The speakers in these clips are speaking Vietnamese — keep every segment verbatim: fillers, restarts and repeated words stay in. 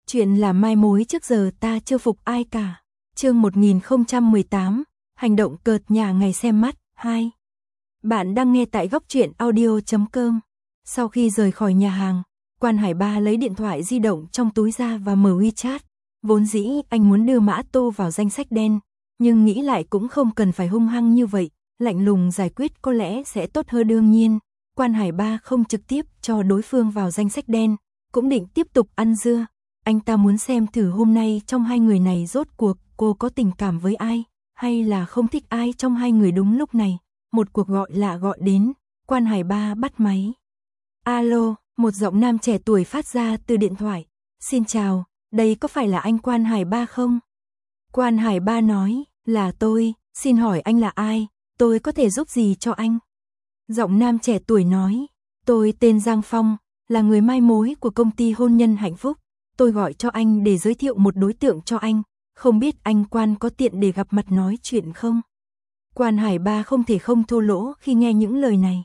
Chuyện là mai mối trước giờ ta chưa phục ai cả. Chương một nghìn không trăm mười tám, hành động cợt nhả ngày xem mắt, hai. Bạn đang nghe tại góc truyện audio chấm com. Sau khi rời khỏi nhà hàng, Quan Hải Ba lấy điện thoại di động trong túi ra và mở WeChat. Vốn dĩ anh muốn đưa Mã Tô vào danh sách đen, nhưng nghĩ lại cũng không cần phải hung hăng như vậy, lạnh lùng giải quyết có lẽ sẽ tốt hơn. Đương nhiên, Quan Hải Ba không trực tiếp cho đối phương vào danh sách đen, cũng định tiếp tục ăn dưa. Anh ta muốn xem thử hôm nay trong hai người này rốt cuộc cô có tình cảm với ai, hay là không thích ai trong hai người. Đúng lúc này, một cuộc gọi lạ gọi đến, Quan Hải Ba bắt máy. Alo, một giọng nam trẻ tuổi phát ra từ điện thoại. Xin chào, đây có phải là anh Quan Hải Ba không? Quan Hải Ba nói, là tôi, xin hỏi anh là ai, tôi có thể giúp gì cho anh? Giọng nam trẻ tuổi nói, tôi tên Giang Phong, là người mai mối của công ty hôn nhân hạnh phúc. Tôi gọi cho anh để giới thiệu một đối tượng cho anh, không biết anh Quan có tiện để gặp mặt nói chuyện không? Quan Hải Ba không thể không thô lỗ khi nghe những lời này.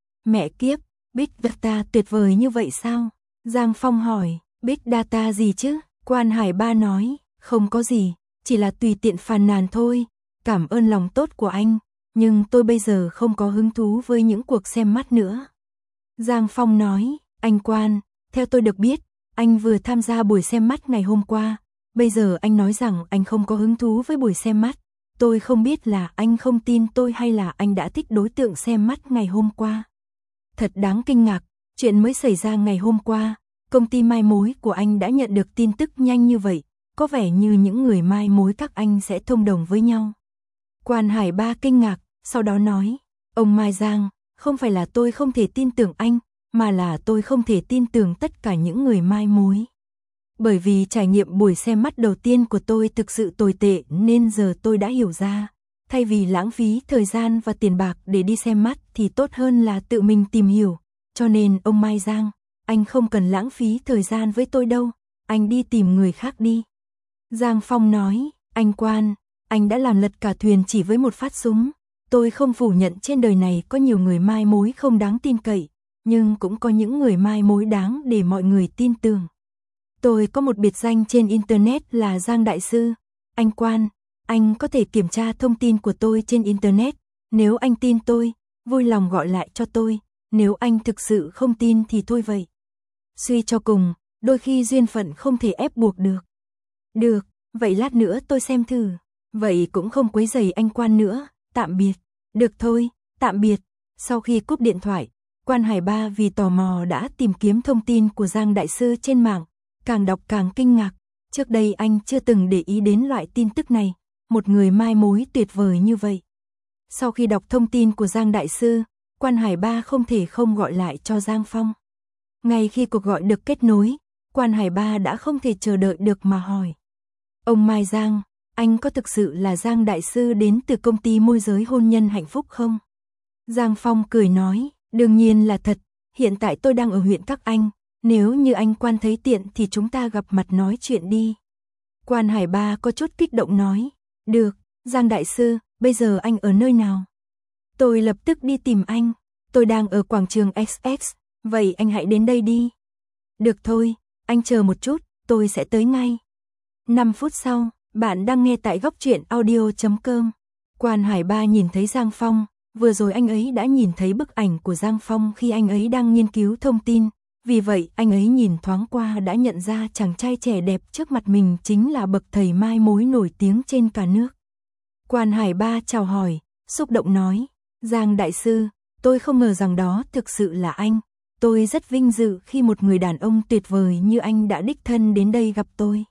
Mẹ kiếp, Big Data tuyệt vời như vậy sao? Giang Phong hỏi, Big Data gì chứ? Quan Hải Ba nói, không có gì, chỉ là tùy tiện phàn nàn thôi, cảm ơn lòng tốt của anh, nhưng tôi bây giờ không có hứng thú với những cuộc xem mắt nữa. Giang Phong nói, anh Quan, theo tôi được biết, anh vừa tham gia buổi xem mắt ngày hôm qua, bây giờ anh nói rằng anh không có hứng thú với buổi xem mắt. Tôi không biết là anh không tin tôi hay là anh đã thích đối tượng xem mắt ngày hôm qua. Thật đáng kinh ngạc, chuyện mới xảy ra ngày hôm qua, công ty mai mối của anh đã nhận được tin tức nhanh như vậy, có vẻ như những người mai mối các anh sẽ thông đồng với nhau. Quan Hải Ba kinh ngạc, sau đó nói, ông Mai Giang, không phải là tôi không thể tin tưởng anh, mà là tôi không thể tin tưởng tất cả những người mai mối. Bởi vì trải nghiệm buổi xem mắt đầu tiên của tôi thực sự tồi tệ nên giờ tôi đã hiểu ra, thay vì lãng phí thời gian và tiền bạc để đi xem mắt thì tốt hơn là tự mình tìm hiểu. Cho nên ông Mai Giang, anh không cần lãng phí thời gian với tôi đâu, anh đi tìm người khác đi. Giang Phong nói, anh Quan, anh đã làm lật cả thuyền chỉ với một phát súng. Tôi không phủ nhận trên đời này có nhiều người mai mối không đáng tin cậy, nhưng cũng có những người mai mối đáng để mọi người tin tưởng. Tôi có một biệt danh trên Internet là Giang Đại Sư. Anh Quan, anh có thể kiểm tra thông tin của tôi trên Internet. Nếu anh tin tôi, vui lòng gọi lại cho tôi. Nếu anh thực sự không tin thì thôi vậy. Suy cho cùng, đôi khi duyên phận không thể ép buộc được. Được, vậy lát nữa tôi xem thử. Vậy cũng không quấy rầy anh Quan nữa, tạm biệt. Được thôi, tạm biệt. Sau khi cúp điện thoại, Quan Hải Ba vì tò mò đã tìm kiếm thông tin của Giang Đại Sư trên mạng. Càng đọc càng kinh ngạc, trước đây anh chưa từng để ý đến loại tin tức này, một người mai mối tuyệt vời như vậy. Sau khi đọc thông tin của Giang Đại Sư, Quan Hải Ba không thể không gọi lại cho Giang Phong. Ngay khi cuộc gọi được kết nối, Quan Hải Ba đã không thể chờ đợi được mà hỏi. Ông Mai Giang, anh có thực sự là Giang Đại Sư đến từ công ty môi giới hôn nhân hạnh phúc không? Giang Phong cười nói, đương nhiên là thật, hiện tại tôi đang ở huyện Các Anh. Nếu như anh Quan thấy tiện thì chúng ta gặp mặt nói chuyện đi. Quan Hải Ba có chút kích động nói. Được, Giang Đại Sư, bây giờ anh ở nơi nào? Tôi lập tức đi tìm anh. Tôi đang ở quảng trường ích ích, vậy anh hãy đến đây đi. Được thôi, anh chờ một chút, tôi sẽ tới ngay. năm phút sau, bạn đang nghe tại góc truyện audio chấm com. Quan Hải Ba nhìn thấy Giang Phong, vừa rồi anh ấy đã nhìn thấy bức ảnh của Giang Phong khi anh ấy đang nghiên cứu thông tin. Vì vậy, anh ấy nhìn thoáng qua đã nhận ra chàng trai trẻ đẹp trước mặt mình chính là bậc thầy mai mối nổi tiếng trên cả nước. Quan Hải Ba chào hỏi, xúc động nói, Giang Đại Sư, tôi không ngờ rằng đó thực sự là anh. Tôi rất vinh dự khi một người đàn ông tuyệt vời như anh đã đích thân đến đây gặp tôi.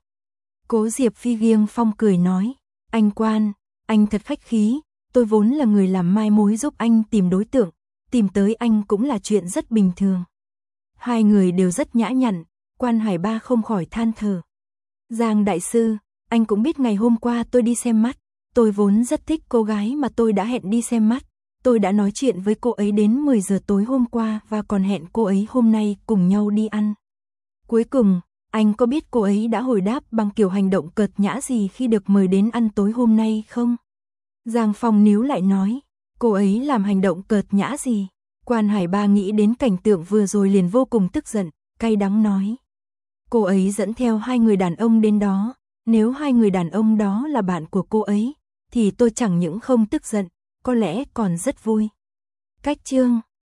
Cố Diệp Phi Giêng Phong cười nói, anh Quan, anh thật khách khí, tôi vốn là người làm mai mối giúp anh tìm đối tượng, tìm tới anh cũng là chuyện rất bình thường. Hai người đều rất nhã nhặn, Quan Hải Ba không khỏi than thở. Giang Đại Sư, anh cũng biết ngày hôm qua tôi đi xem mắt, tôi vốn rất thích cô gái mà tôi đã hẹn đi xem mắt. Tôi đã nói chuyện với cô ấy đến mười giờ tối hôm qua và còn hẹn cô ấy hôm nay cùng nhau đi ăn. Cuối cùng, anh có biết cô ấy đã hồi đáp bằng kiểu hành động cợt nhã gì khi được mời đến ăn tối hôm nay không? Giang Phong níu lại nói, cô ấy làm hành động cợt nhã gì? Quan Hải Ba nghĩ đến cảnh tượng vừa rồi liền vô cùng tức giận, cay đắng nói. Cô ấy dẫn theo hai người đàn ông đến đó, nếu hai người đàn ông đó là bạn của cô ấy, thì tôi chẳng những không tức giận, có lẽ còn rất vui. Cách chương